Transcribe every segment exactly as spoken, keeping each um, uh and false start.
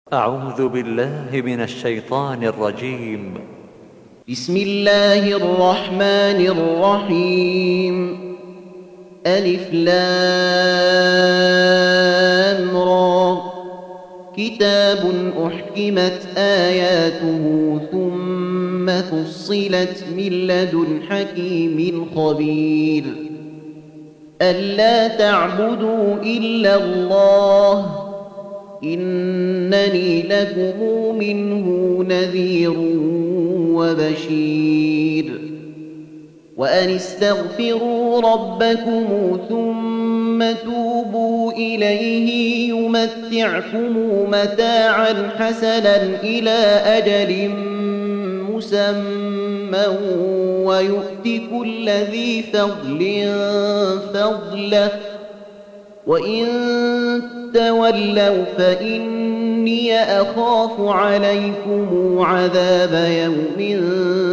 أعوذ بالله من الشيطان الرجيم. بسم الله الرحمن الرحيم. ألف لام را. كتاب أحكمت آياته ثم فصلت من لدن حكيم خبير. ألا تعبدوا إلا الله إنني لكم منه نذير وبشير. وأن استغفروا ربكم ثم توبوا إليه يمتعكم متاعا حسنا إلى أجل مسمى ويؤت كل ذي فضل فضله وإن تولوا فإني أخاف عليكم عذاب يوم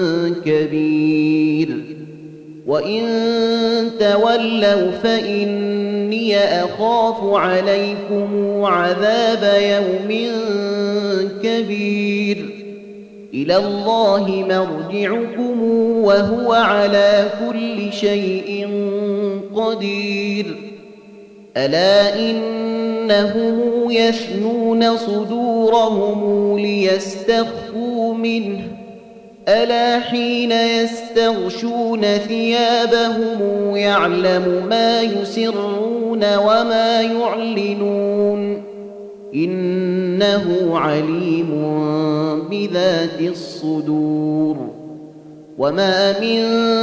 كبير. وإن تولوا فإني أخاف عليكم عذاب يوم كبير. إلى الله مرجعكم وهو على كل شيء قدير. ألا إنهم يثنون صدورهم ليستخفوا منه ألا حين يستغشون ثيابهم يعلم ما يسرون وما يعلنون إنه عليم بذات الصدور. وما من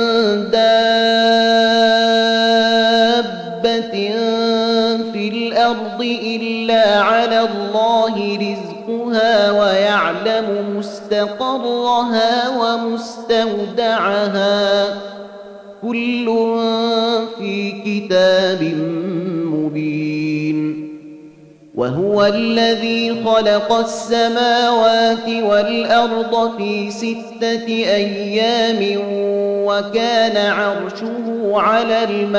دابة في الأرض إلا على الله رزقها ويعلم مستقرها ومستودعها كل في كتاب مبين. وهو الذي خلق السماوات والأرض في ستة أيام وكان عرشه على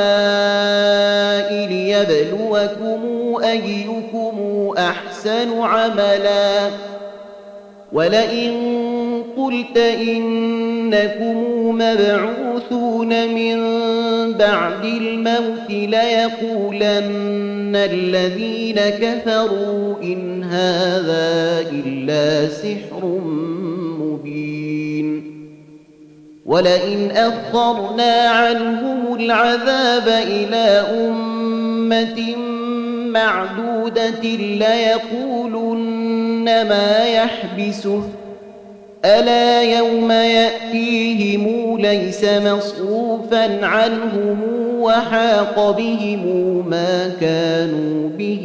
الماء ليبلوكم أيكم أحسن عملا. ولئن قلت إنكم مبعوثون من بعد الموت ليقولن الذين كفروا إن هذا إلا سحر مبين. ولئن أخرنا عنهم العذاب إلى أمة معدودة ليقولن ما يحبسه ألا يوم يأتيهم ليس مصروفا عنهم وحاق بهم ما كانوا به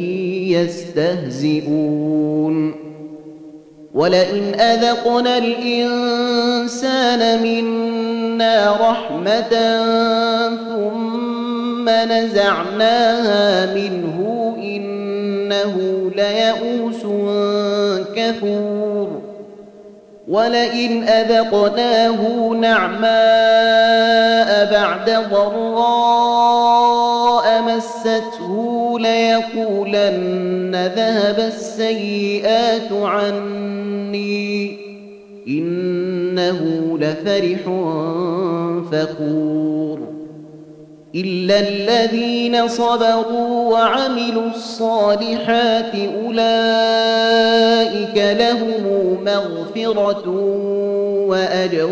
يستهزئون. ولئن أذقنا الإنسان منا رحمة ثم نزعناها منه إنه ليئوس كفور. ولئن أذقناه نعماء بعد ضراء مسته ليقولن ذهب السيئات عني إنه لفرح فخور. إلا الذين صبروا وعملوا الصالحات أولئك لهم مغفرة وأجر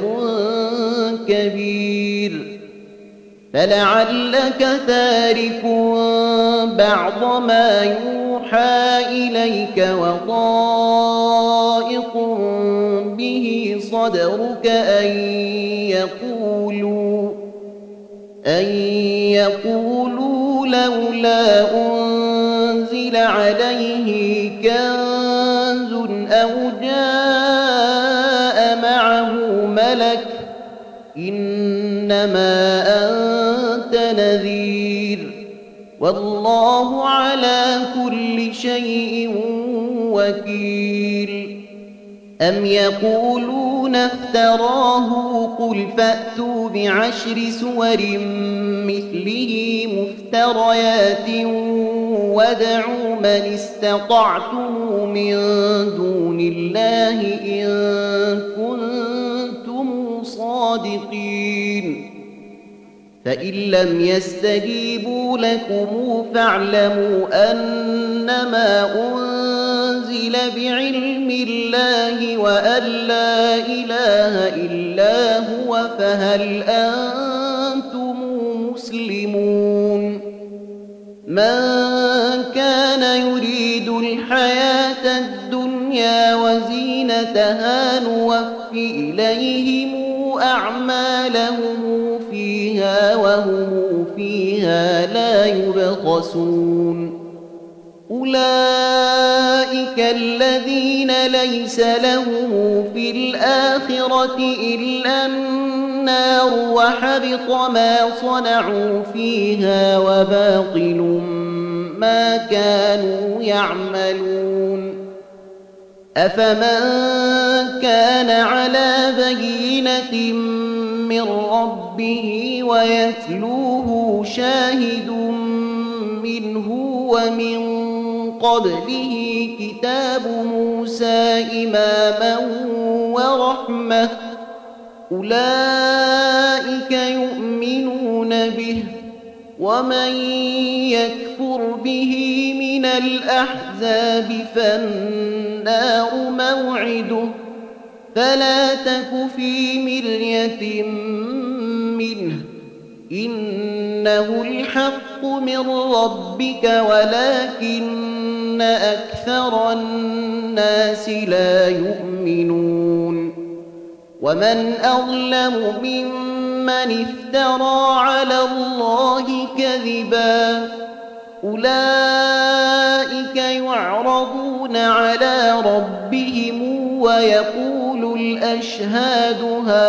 كبير. فلعلك تارك بعض ما يوحى إليك وضائق به صدرك أن يقولوا أن يقولوا لولا أنزل عليه كنز أو جاء معه ملك إنما أنت نذير والله على كل شيء وكيل. أم يقولون افتراه قل فأتوا بعشر سور مثله مفتريات وادعوا من استطعتم من دون الله إن كنتم صادقين فإن لم يستجيبوا لكم فاعلموا أنما أنزل بعلم الله وأن لا إله إلا هو فهل أنتم مسلمون من كان يريد الحياة الدنيا وزينتها نوف إليهم أعمالهم فيها وهم فيها لا يبخسون أولئك الذين ليس لهم في الآخرة إلا النار وحبط ما صنعوا فيها وباطل ما كانوا يعملون أفمن كان على بينة من ربه ويتلوه شاهد منه ومن قبله كتاب موسى إماما ورحمة أولئك يؤمنون به ومن يكفر به من الأحزاب فالنار موعده فلا تك في مرية منه إنه الحق من ربك ولكن أكثر الناس لا يؤمنون ومن أظلم ممن افترى على الله كذبا أولئك يعرضون على ربهم ويقول الأشهاد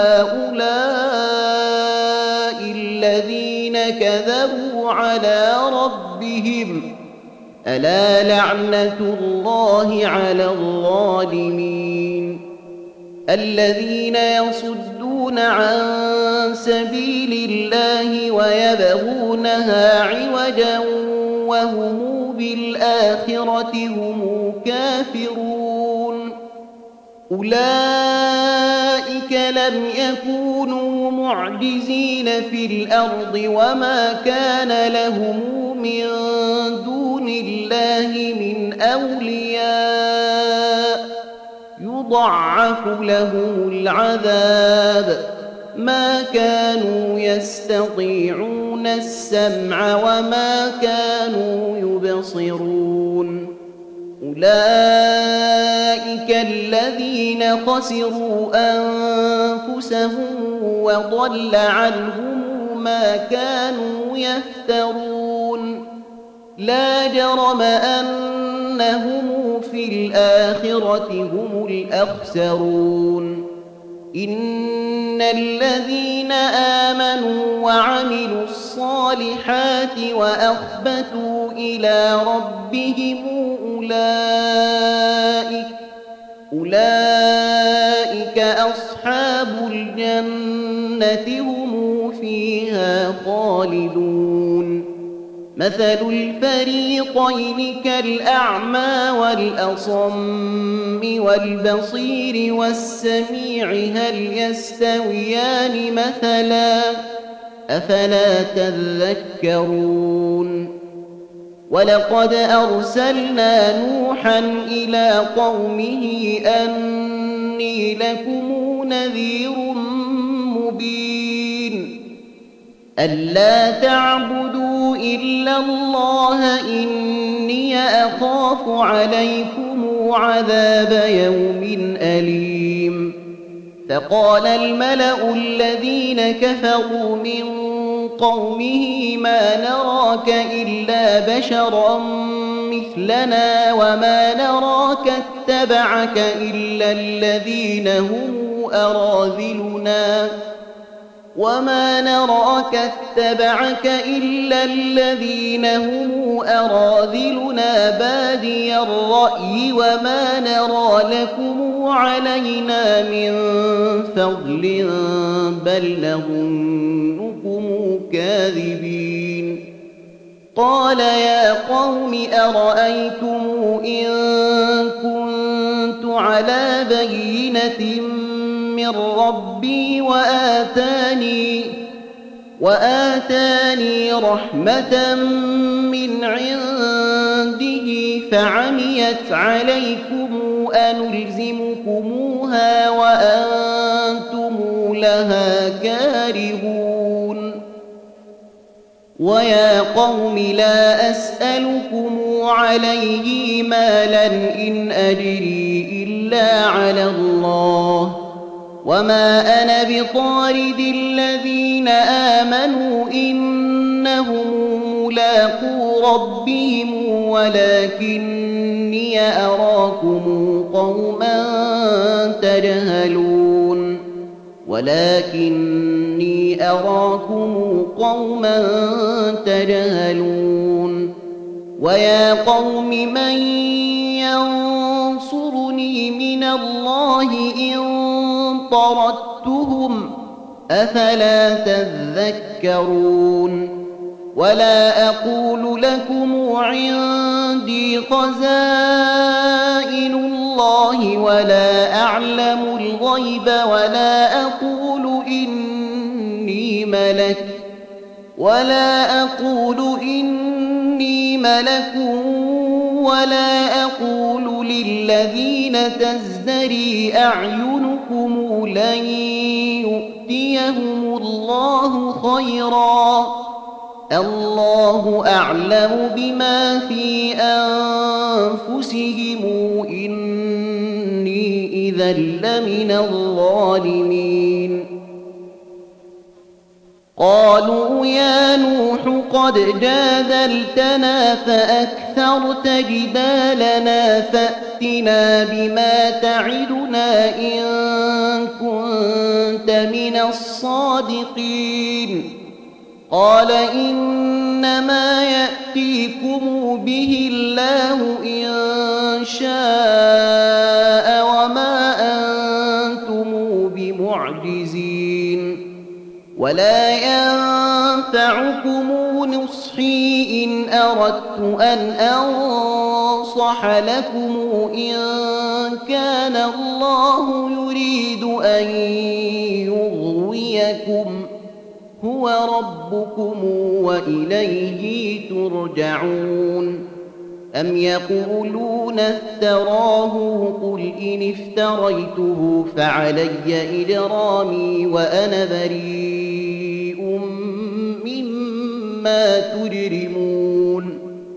هؤلاء الذين كذبوا على ربهم ألا لعنة الله على الظالمين الذين يصدون عن سبيل الله ويبغونها عوجا وهم بالآخرة هم كافرون أولئك لم يكونوا معجزين في الأرض وما كان لهم من دون الله من أولياء يضعف لهم العذاب ما كانوا يستطيعون السمع وما كانوا يبصرون أولئك الذين خسروا أنفسهم وضل عنهم ما كانوا يفترون لا جرم أنهم في الآخرة هم الأخسرون إن الذين آمنوا وعملوا الصالحات وأخبتوا إلى ربهم أولئك أولئك أصحاب الجنة هم فيها خالدون مثل الفريقين كالأعمى والأصم والبصير والسميع هل يستويان مثلا أفلا تذكرون ولقد أرسلنا نوحا إلى قومه أني لكم نذير مبين ألا تعبدوا إلا الله إني أخاف عليكم عذاب يوم أليم فقال الملأ الذين كفروا من قومه ما نراك إلا بشرا مثلنا وما نراك اتبعك إلا الذين هم أراذلنا وما نراك اتبعك إلا الذين هم أراذلنا بادي الرأي وما نرى لكم علينا من فضل بل نظنكم كاذبين قال يا قوم أرأيتم إن كنت على بينة من ربي وآتاني, وآتاني رحمة من عنده فعميت عليكم أنلزمكموها وأنتم لها كارهون ويا قوم لا أسألكم عليه مالا إن أجري إلا على الله وما أنا بطارد الذين آمنوا إنهم ملاقو ربهم ولكني أراكم قوما تجهلون ولكني أراكم قوما تجهلون ويا قوم من ينصرني من الله إن طردتهم أفلا تذكرون ولا أقول لكم عندي خزائن الله ولا أعلم الغيب ولا أقول إني ملك ولا أقول إني ملك ولا أقول للذين تزدري أعينكم لن يؤتيهم الله خيرا الله أعلم بما في أنفسهم إني إذا لمن الظالمين قالوا يا نوح قد جادلتنا فأكثرت جدالنا فأتنا بما تعدنا إن كنت من الصادقين قال إنما يأتيكم به الله إن شاء وما أنتم بمعجزين ولا ينفعكم نصحي إن أردت أن أنصح لكم إن كان الله يريد أن يغويكم هو ربكم وإليه ترجعون أم يقولون افتراه قل إن افتريته فعلي إجرامي وأنا بريء مما تجرمون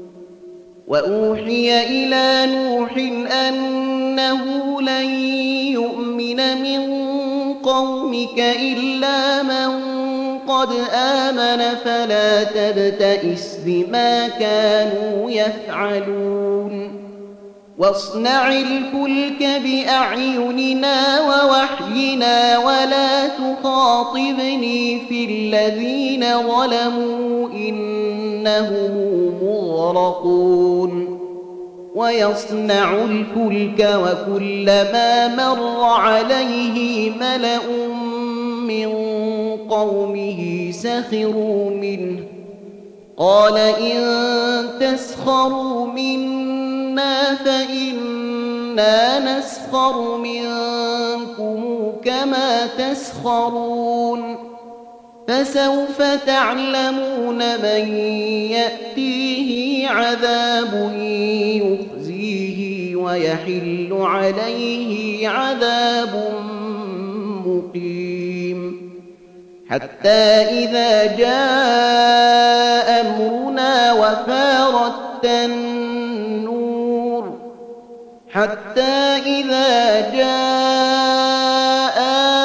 وأوحي إلى نوح أنه لن يؤمن من قومك إلا من قد آمن فلا تبتئس بما كانوا يفعلون واصنع الفلك بأعيننا ووحينا ولا تخاطبني في الذين ظلموا إنهم مغرقون ويصنع الفلك وكلما مر عليه ملأ من قومه سخروا منه قال إن تسخروا منا فإنا نسخر منكم كما تسخرون فسوف تعلمون من يأتيه عذاب يخزيه ويحل عليه عذاب مقيم حتى إذا جاء أمرنا وفارت النور حتى إذا جاء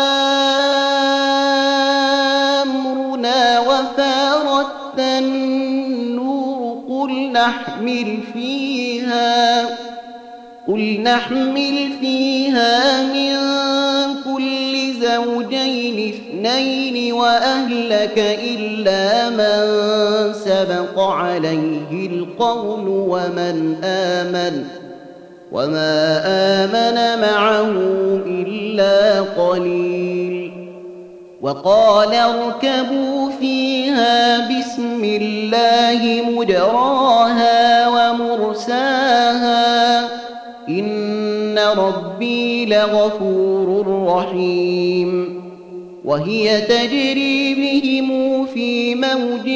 أمرنا وفارت النور قل نحمل فيها قل نحمل فيها من كل زوجين اثنين وأهلك إلا من سبق عليه القول ومن آمن وما آمن معه إلا قليل وقال اركبوا فيها بسم الله مجراها ومرساها إن ربي لغفور رحيم وهي تجري بهم في موج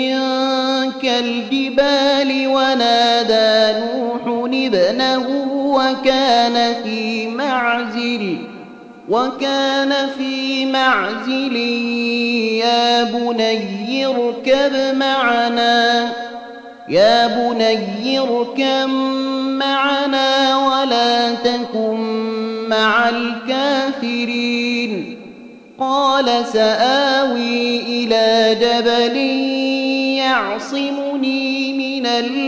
كالجبال ونادى نوح ابنه وكان في معزل وكان في معزل يا بني اركب معنا يا بني اركب معنا ولا تكن مع الكافرين قال سآوي إلى جبل يعصمني من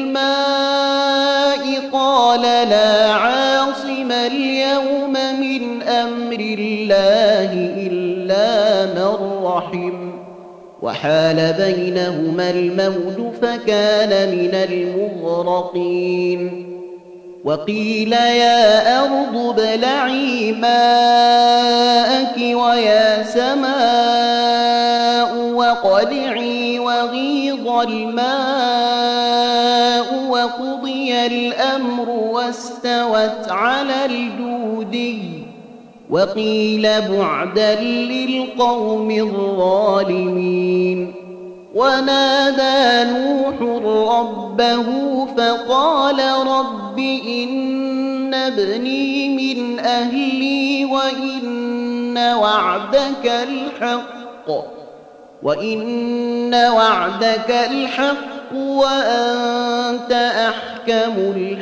الماء قال لا عاصم اليوم من أمر الله إلا من رحم وحال بينهما الموج فكان من المغرقين وقيل يا أرض ابلعي ماءك ويا سماء واقلعي وغيض الماء وقضي الأمر واستوت على الجودي وقيل بعدا للقوم الظالمين ونادى نوح ربه فقال رب إن ابني من أهلي وإن وعدك الحق وإن وعدك الحق وأنت أحكم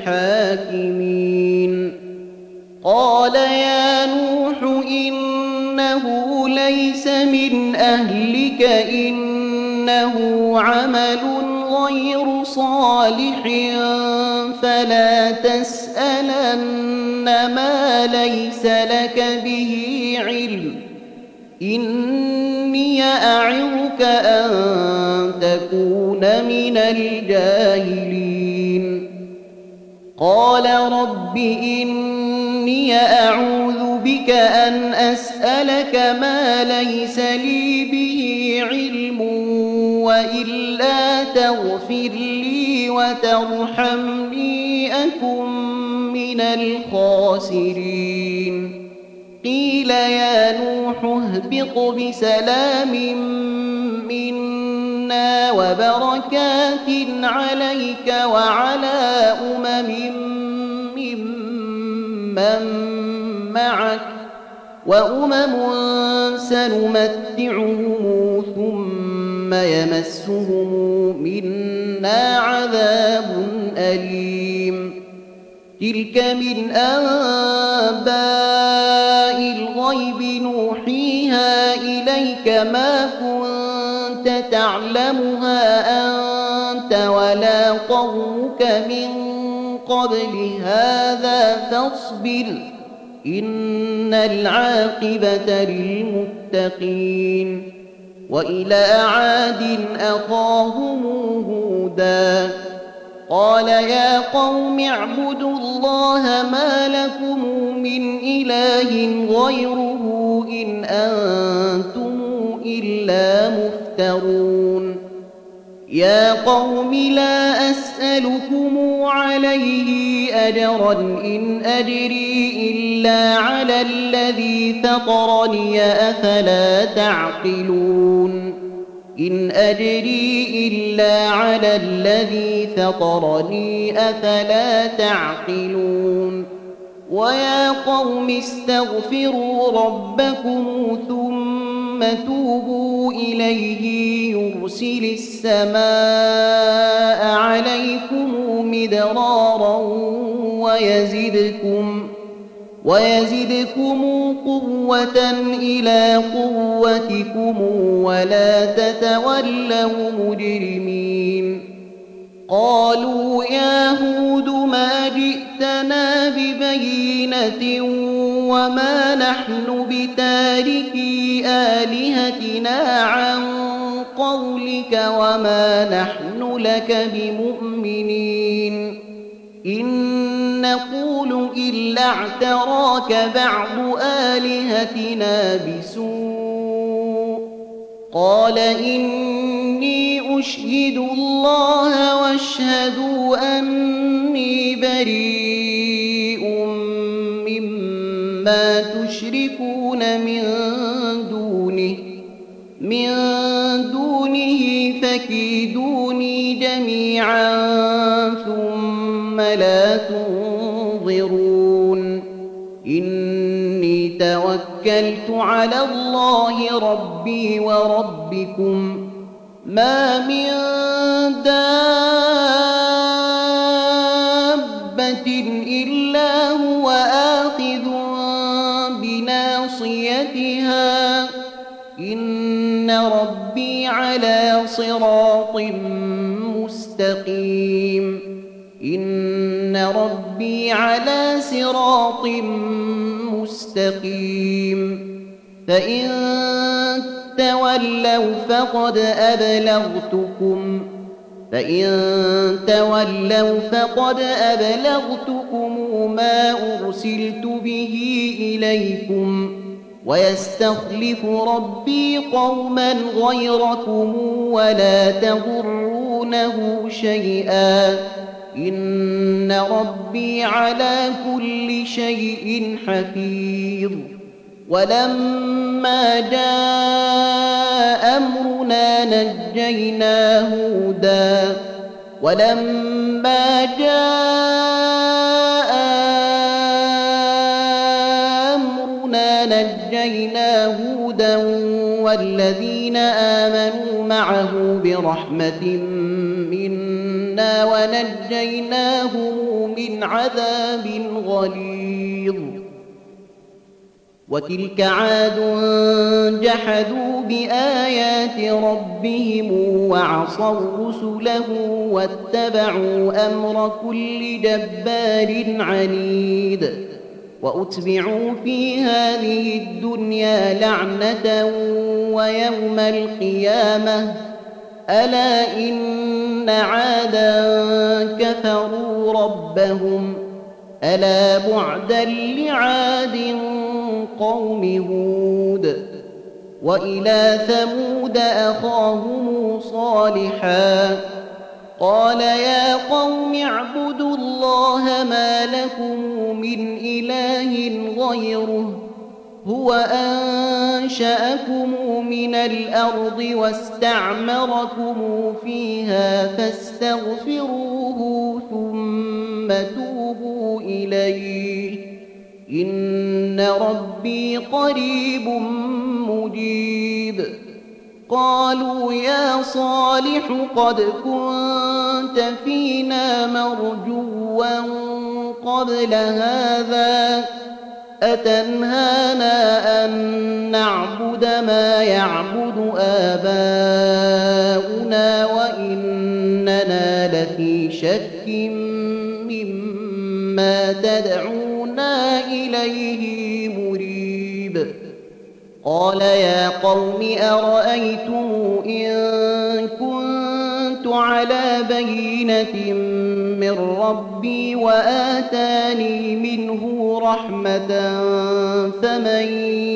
الحاكمين قال يا نوح إنه ليس من أهلك إنه عمل غير صالح فلا تسألن ما ليس لك به علم إني أعظك أن تكون من الجاهلين قال رب إني أعوذ بك أن أسألك ما ليس لي به علم وإلا تغفر لي وترحمني أكن من الخاسرين قيل يا نوح اهبط بسلام منا وبركات عليك وعلى أمم ممن معك وأمم سنمتعهم ثم يمسهم منا عذاب أليم تلك من أنباء الغيب نوحيها إليك ما كنت تعلمها أنت ولا قومك من قبل هذا فاصبر إن العاقبة للمتقين وإلى عاد أخاهم هودا قال يا قوم اعبدوا الله ما لكم من إله غيره إن أنتم إلا مفترون يا قوم لا أسألكم عليه أجرا إن أجري إلا على الذي فطرني أفلا تعقلون إن أجري إلا على الذي فطرني أفلا تعقلون ويا قوم استغفروا ربكم ثم توبوا إليه يرسل السماء عليكم مدرارا ويزدكم ويزدكم قوة إلى قوتكم ولا تتولوا مجرمين قالوا يا هود ما جئتنا ببينة وما نحن بتاركي آلهتنا عن قولك وما نحن لك بمؤمنين إن نقول إلا اعتراك بعض آلهتنا بسوء قال إني أشهد الله واشهدوا أني بريء مما تشركون من دونه من دونه فكيدوني جميعا ثم لا تنظرون إني توكلت على الله ربي وربكم ما من دابة إلا هو آخذ بناصيتها إن ربي على صراط مستقيم إن ربي على صراط مستقيم فإن تولوا فقد أبلغتكم فإن تولوا فقد أبلغتكم ما أرسلت به إليكم ويستخلف ربي قوما غيركم ولا تضرونه شيئا إن ربي على كل شيء حفيظ ولما جاء أمرنا نجينا هودا ولما جاء أمرنا نجينا هودا والذين آمنوا معه برحمة منا ونجيناهم من عذاب غليظ وتلك عاد جحدوا بآيات ربهم وعصوا رسله واتبعوا أمر كل جبار عنيد وأتبعوا في هذه الدنيا لعنة ويوم القيامة ألا إن عادا كفروا ربهم ألا بعدا لعاد قوم هود وإلى ثمود أخاهم صالحا قال يا قوم اعبدوا الله ما لكم من إله غيره هو أنشأكم من الأرض واستعمركم فيها فاستغفروه ثم توبوا إليه إن ربي قريب مجيب قالوا يا صالح قد كنت فينا مرجوا قبل هذا أتنهانا أن نعبد ما يعبد آباؤنا وإننا لفي شك مما تدعونا إليه مريب قال يا قوم أرأيتم إن كنت على بينة من ربي وآتاني منه رحمة فمن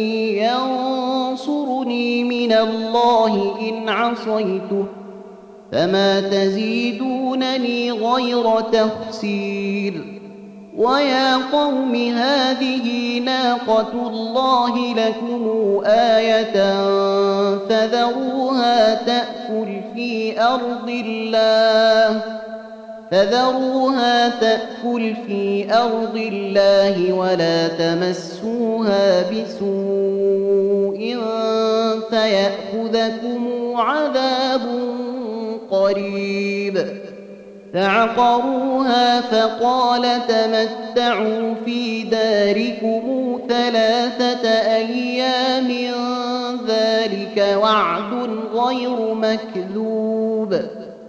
ينصرني من الله إن عصيته فما تزيدونني غير تخسير ويا قوم هذه ناقة الله لكم آية فذروها تأكل في أرض الله فذروها تأكل في أرض الله ولا تمسوها بسوء فيأخذكم عذاب قريب فعقروها فقال تمتعوا في داركم ثلاثة أيام ذلك وعد غير مكذوب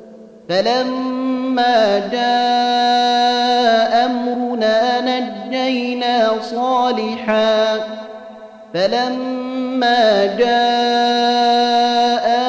فلما جاء أمرنا نجينا صالحا فلما جاء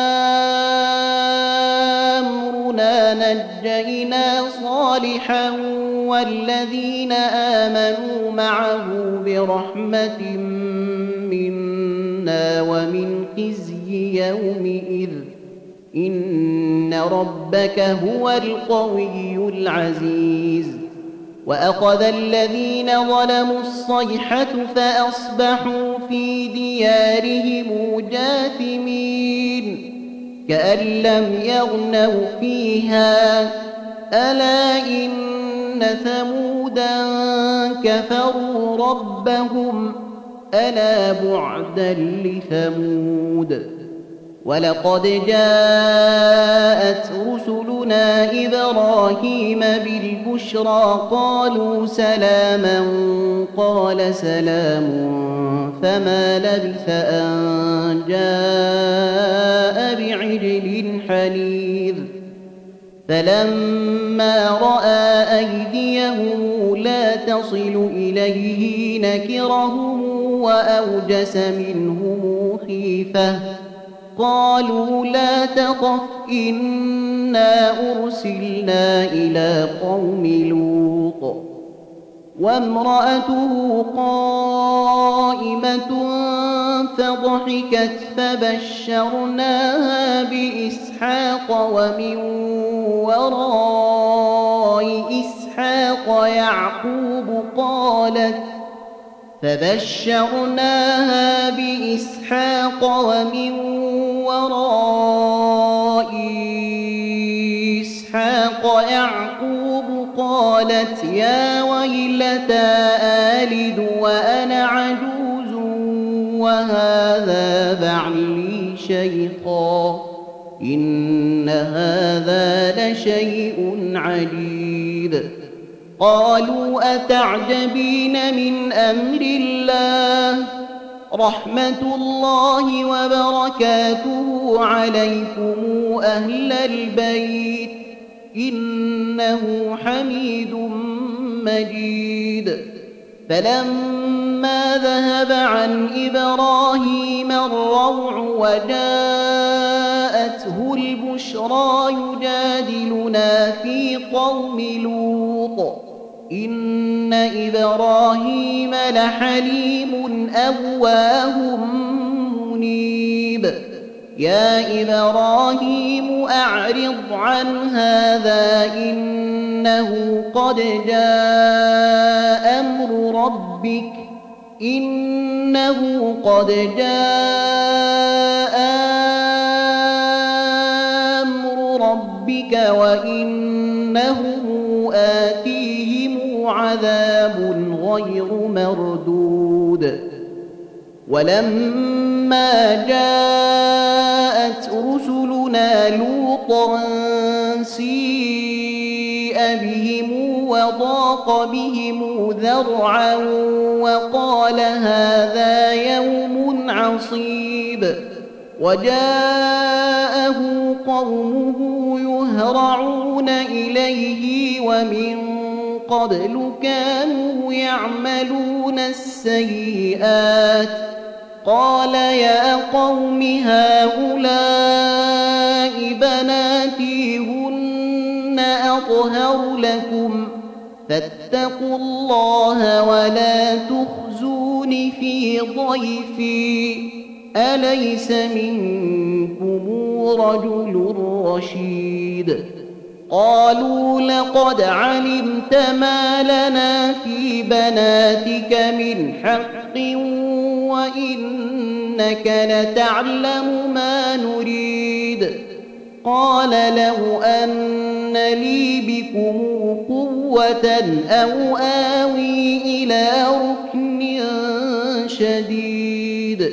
أمرنا نجينا صالحا والذين آمنوا معه برحمة منا ومن خزي يومئذ إن ربك هو القوي العزيز وأخذ الذين ظلموا الصيحة فأصبحوا في ديارهم جاثمين كأن لم يغنوا فيها ألا إن ثمودا كفروا ربهم ألا بعدا لثمود ولقد جاءت رسلنا إبراهيم بالبشرى قالوا سلاما قال سلام فما لبث أن جاء بعجل حنيذ فلما رأى أيديهم لا تصل إليه نكرهم وأوجس منهم خيفة قالوا لا تخف إنا أرسلنا إلى قوم لوط وامرأته قائمة فضحكت فبشرناها بإسحاق ومن وراء إسحاق يعقوب قالت فبشرناها بإسحاق ومن وراء إسحاق يعقوب قالت يا ويلتى آلد وأنا عجوز وهذا بعلي شيخا إن هذا لشيء عجيب قالوا أتعجبين من أمر الله رحمة الله وبركاته عليكم أهل البيت إنه حميد مجيد فلما ذهب عن إبراهيم الروع وجاءته البشرى يجادلنا في قوم لوط إن إبراهيم لحليم أواه منيب يا إبراهيم أعرض عن هذا إنه قد جاء أمر ربك إنه قد جاء أمر ربك وإنهم آتيهم عذاب غير مردود ولما جاءت رسلنا لوطا سيء بهم وضاق بهم ذرعا وقال هذا يوم عصيب وجاءه قومه يهرعون إليه ومن قبل كانوا يعملون السيئات قال يا قوم هؤلاء بناتي هن أطهر لكم فاتقوا الله ولا تخزون في ضيفي أليس منكم رجل رشيد قالوا لقد علمت ما لنا في بناتك من حق وإنك لتعلم ما نريد قال لو أن لي بكم قوة أو آوي إلى ركن شديد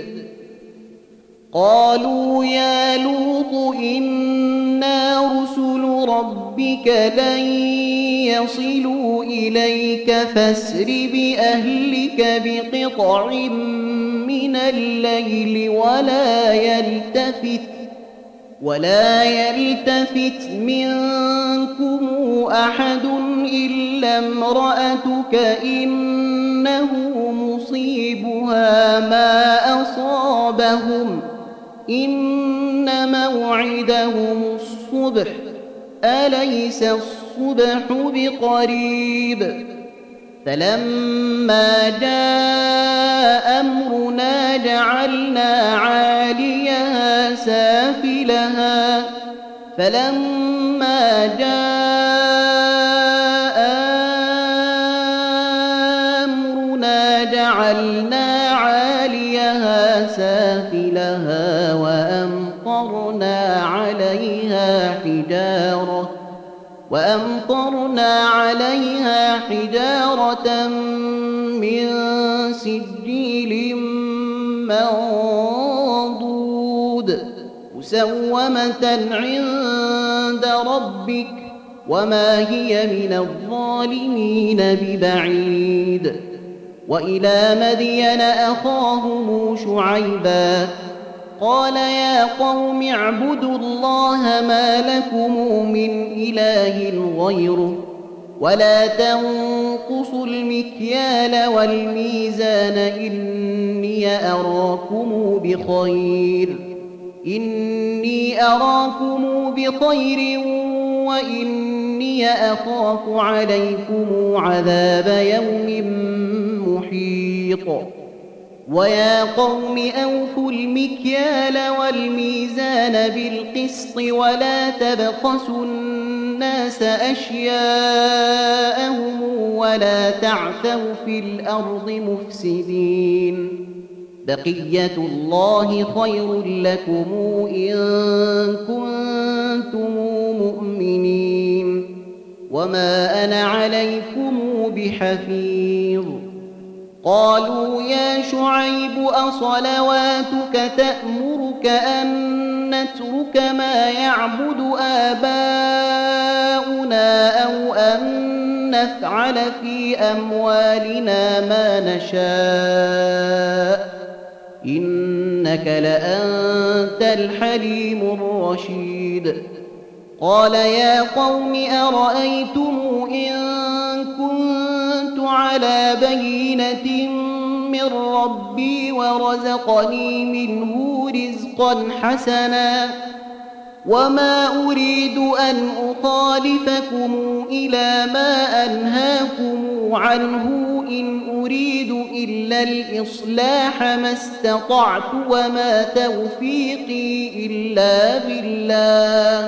قالوا يا لوط إنا رسل ربك لن يصلوا إليك فاسر بأهلك بقطع من الليل ولا يلتفت ولا يلتفت منكم أحد إلا امرأتك إنه مصيبها ما أصابهم إن موعدهم الصبح أليس الصبح بقريب فلما جاء أمرنا جعلنا عاليها فلما جاء أمرنا جعلنا عاليها سافلها وأمطرنا عليها حجارة وأمطرنا عليها حجارة من سجيل منضود مسومة عند ربك وما هي من الظالمين ببعيد. وإلى مدين أخاهم شعيبا قال يا قوم اعبدوا الله ما لكم من إله غيره ولا تنقصوا المكيال والميزان إني أراكم بخير إني أراكم بخير وإني أخاف عليكم عذاب يوم محيط. ويا قوم أوفوا المكيال والميزان بالقسط ولا تبخسوا الناس أشياءهم ولا تعثوا في الأرض مفسدين. بقية الله خير لكم إن كنتم مؤمنين وما أنا عليكم بحفيظ. قالوا يا شعيب أصلواتك تأمرك أن نترك ما يعبد آباؤنا أو أن نفعل في أموالنا ما نشاء إنك لأنت الحليم الرشيد. قال يا قوم أرأيتم إن كنت على بينة من ربي ورزقني منه رزقا حسنا وما أريد أن أخالفكم إلى ما أنهاكم عنه إن أريد إلا الإصلاح ما استطعت وما توفيقي إلا بالله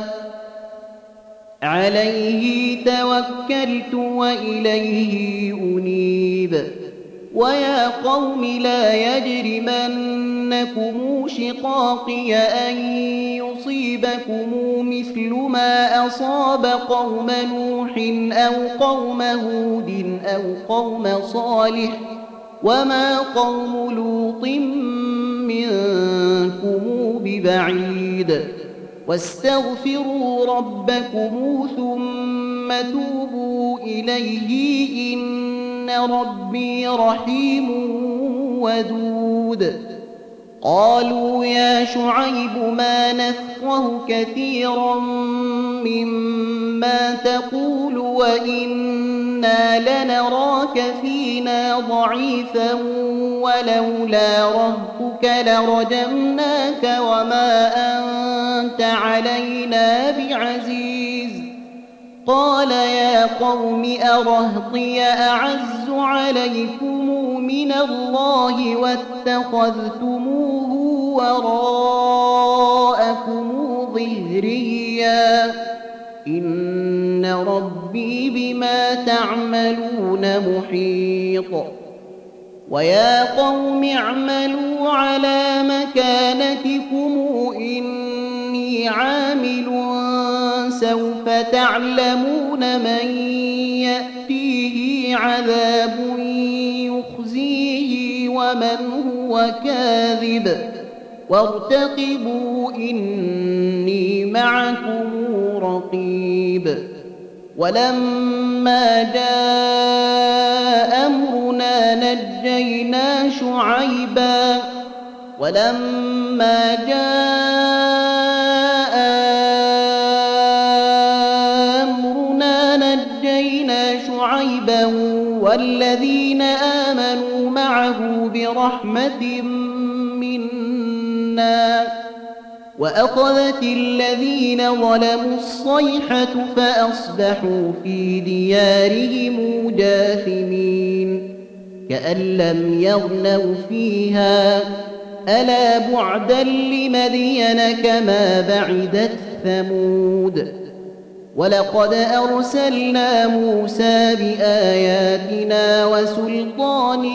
عليه توكلت وإليه أنيب. ويا قوم لا يجرمنكم شقاقي أن يصيبكم مثل ما أصاب قوم نوح أو قوم هود أو قوم صالح وما قوم لوط منكم ببعيد. واستغفروا ربكم ثم توبوا إليه إن ربي رحيم ودود. قالوا يا شعيب ما نفقه كثيرا مما تقول وإنا لنراك فينا ضعيفا ولولا رهطك لرجمناك وما أنت علينا بعزيز. قال يا قوم أرهطي أعز عليكم من الله واتخذتموه وراءكم ظهريا إن ربي بما تعملون محيط. ويا قوم اعملوا على مكانتكم إني عامل سوف تعلمون من يأتيه عذاب يخزيه ومن هو كاذب وارتقبوا إني معكم رقيب. ولما جاء أمرنا نجينا شعيبا ولما جاء أمرنا نجينا شعيبا والذين آمنوا معه برحمة منا وأخذت الذين ظلموا الصيحة فأصبحوا في ديارهم جاثمين كأن لم يغنوا فيها ألا بعدا لمدين كما بعدت ثمود ولقد أرسلنا موسى بآياتنا وسلطان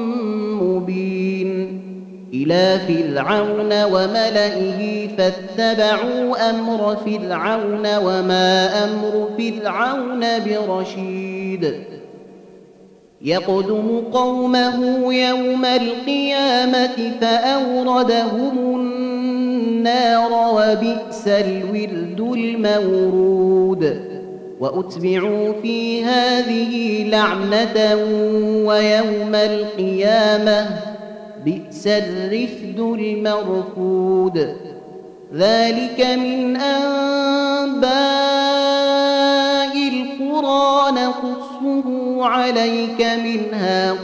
مبين إلى فرعون وملئه فاتبعوا أمر فرعون وما أمر فرعون برشيد يقدم قومه يوم القيامة فأوردهم النار وبئس الورد المورود وأتبعوا في هذه لعنة ويوم القيامة بئس الرفد المرفود ذلك من أنباء القرى نقصه عليك منها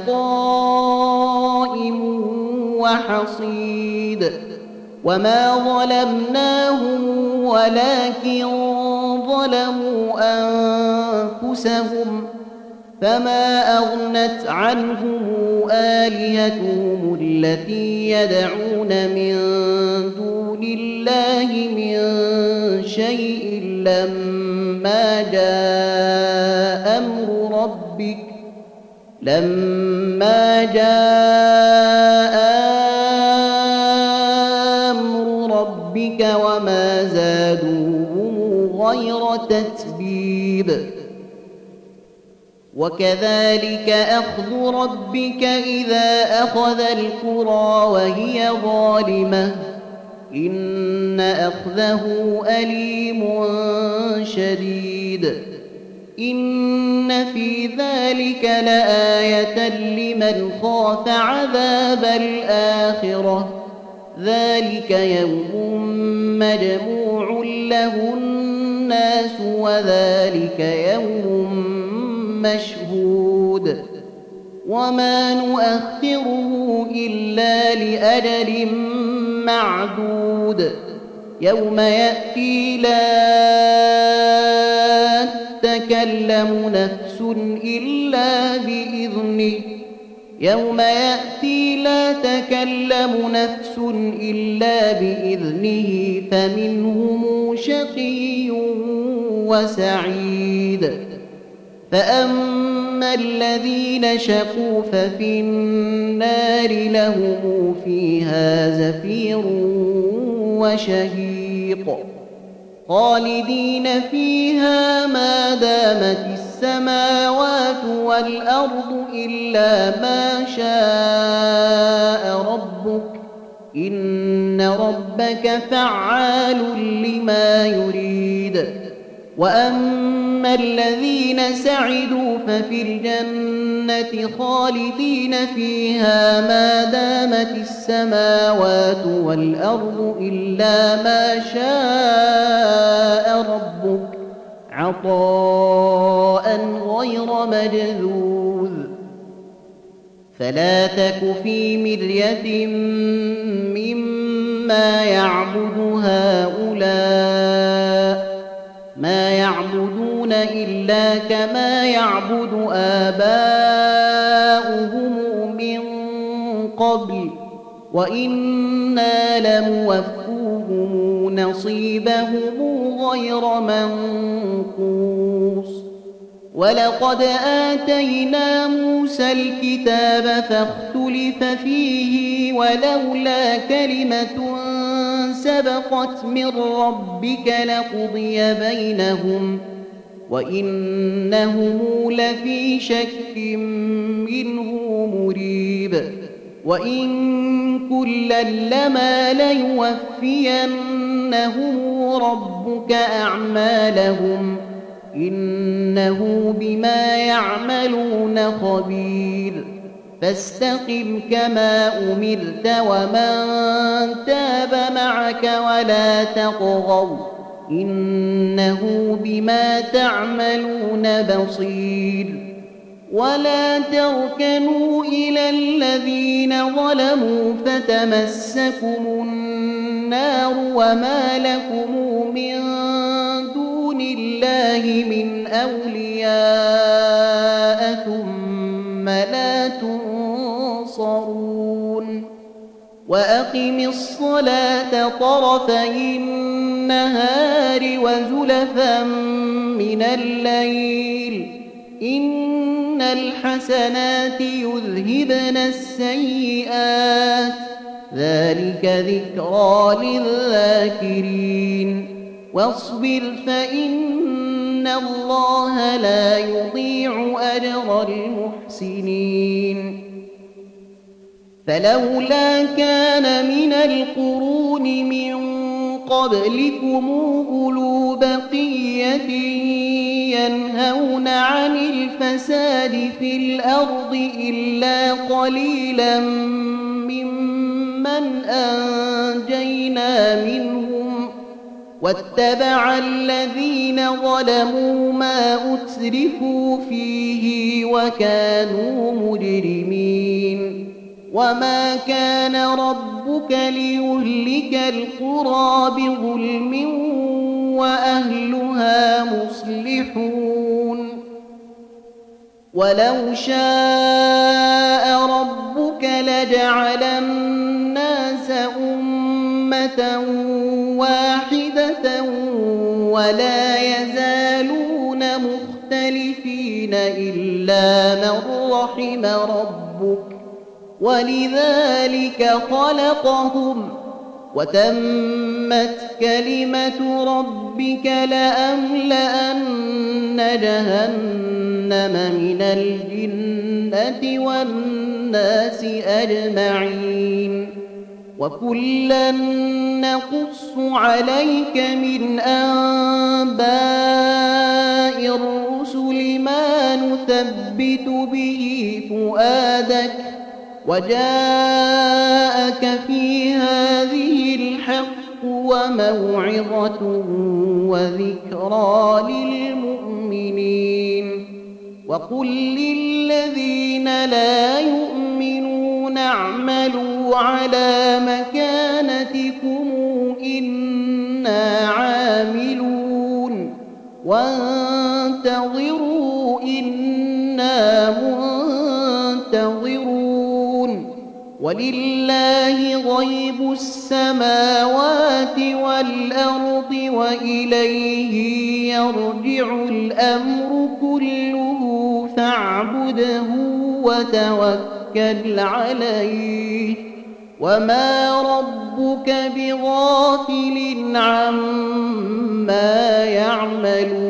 قائم وحصيد وما ظلمناهم ولكن ظلموا أنفسهم فما أغنت عنهم آلهتهم التي يدعون من دون الله من شيء لما جاء أمر ربك لما جاء أمر ربك وما زادوهم غير تتبيب وكذلك أخذ ربك إذا أخذ القرى وهي ظالمة إن أخذه أليم شديد إن في ذلك لآية لمن خاف عذاب الآخرة ذلك يوم مجموع له الناس وذلك يوم مشهود وما نؤخره إلا لأجل معدود يوم يأتي لا تكلم نفس إلا بإذنه يوم يأتي لا تكلم نفس إلا بإذنه فمنهم شقي وسعيد فأما الذين شقوا ففي النار لهم فيها زفير وشهيق خالدين فيها ما دامت السماوات والأرض إلا ما شاء ربك إن ربك فعال لما يريد وأما الذين سعدوا ففي الجنة خالدين فيها ما دامت السماوات والأرض إلا ما شاء ربك عطاء غير مجذوذ فلا تك في مرية مما يعبد هؤلاء ما يعبدون إلا كما يعبد آباؤهم من قبل وإنا لموفوهم نصيبهم غير منقوص ولقد آتينا موسى الكتاب فاختلف فيه ولولا كلمة سبقت من ربك لقضي بينهم وإنهم لفي شك منه مريب وإن كلا لما ليوفينهم ربك أعمالهم إنه بما يعملون خبير فاستقم كما أمرت ومن تاب معك ولا تطغوا إنه بما تعملون بصير ولا تركنوا إلى الذين ظلموا فتمسكم النار وما لكم من دون الله من أولياء ثم لا تنصرون وأقم الصلاة طرفي النهار وزلفا من الليل إن الحسنات يذهبن السيئات ذلك ذكرى للذاكرين واصبر فإن الله لا يضيع أجر المحسنين فلولا كان من القرون من قبلكم أولو بقية ينهون عن الفساد في الأرض إلا قليلا ممن أنجينا منهم واتبع الذين ظلموا ما أترفوا فيه وكانوا مجرمين وما كان ربك ليهلك القرى بظلم وأهلها مصلحون ولو شاء ربك لجعل الناس أمة واحدة ولا يزالون مختلفين إلا من رحم ربك ولذلك خلقهم وتمت كلمة ربك لأملأن جهنم من الجنة والناس أجمعين وكلا نقص عليك من أنباء الرسل ما نثبت به فؤادك وجاءك في هذه الحق وموعظة وذكرى للمؤمنين وقل للذين لا يؤمنون اعملوا على مكانتكم إنا عاملون وانتظروا إنا منتظرون ولله غيب السماوات والأرض وإليه يرجع الأمر كله فاعبده وتوكل عليه وما ربك بغافل عما يعملون